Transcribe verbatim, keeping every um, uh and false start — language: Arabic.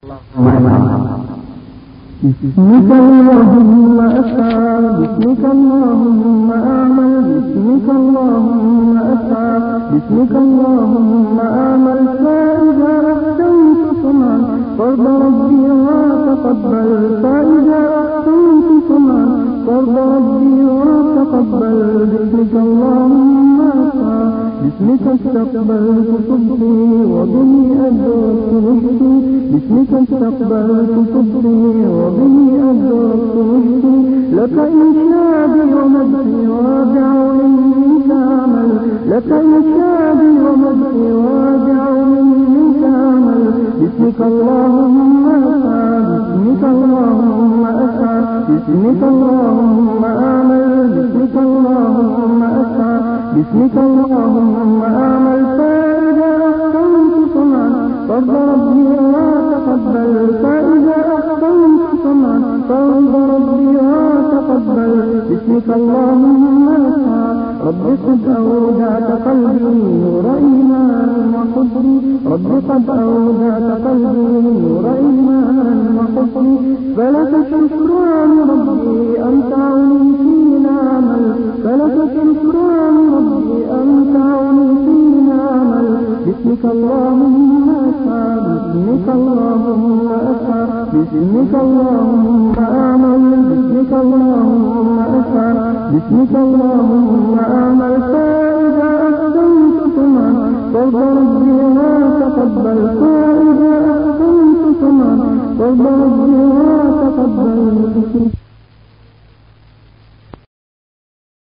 بسمك اللهم أسعى بسمك اللهم أعمل بسمك اللهم أسعى بسمك اللهم أعمل فإذا أحسنت صنعا فرض ربي وتقبل فإذا أحسنت صنعا فرض ربي وتقبل بسمك اللهم أسعى بسمك استقبلت صدري وبه أدركت رشدي بسمك استقبلت صدري وبه أدركت رشدي لك إنشادي ومجدي وادع منك عمل لك إنشادي ومجدي وادع منك عمل بسمك اللهم أسعى بسمك اللهم أسعى بسمك اللهم أعمل بسمك اللهم أسعى بسمك اللهم أعمل فإذا أحسنت صنعا فرض ربي وتقبل فإذا أحسنت صنعا فرض ربي وتقبل بسمك اللهم أسعى رب قد أودعت قلبي نور إيمان وحضري رب قد أودعت قلبي نور إيمان وحضري فلك شكران ربي أمتعني في العمل فلك شكران ربي أمتعني في العمل بسمك اللهم أسعى بسمك اللهم أسعى بسمك اللهم أعمل بسمك اللهم أسعى بسمك اللهم أعمل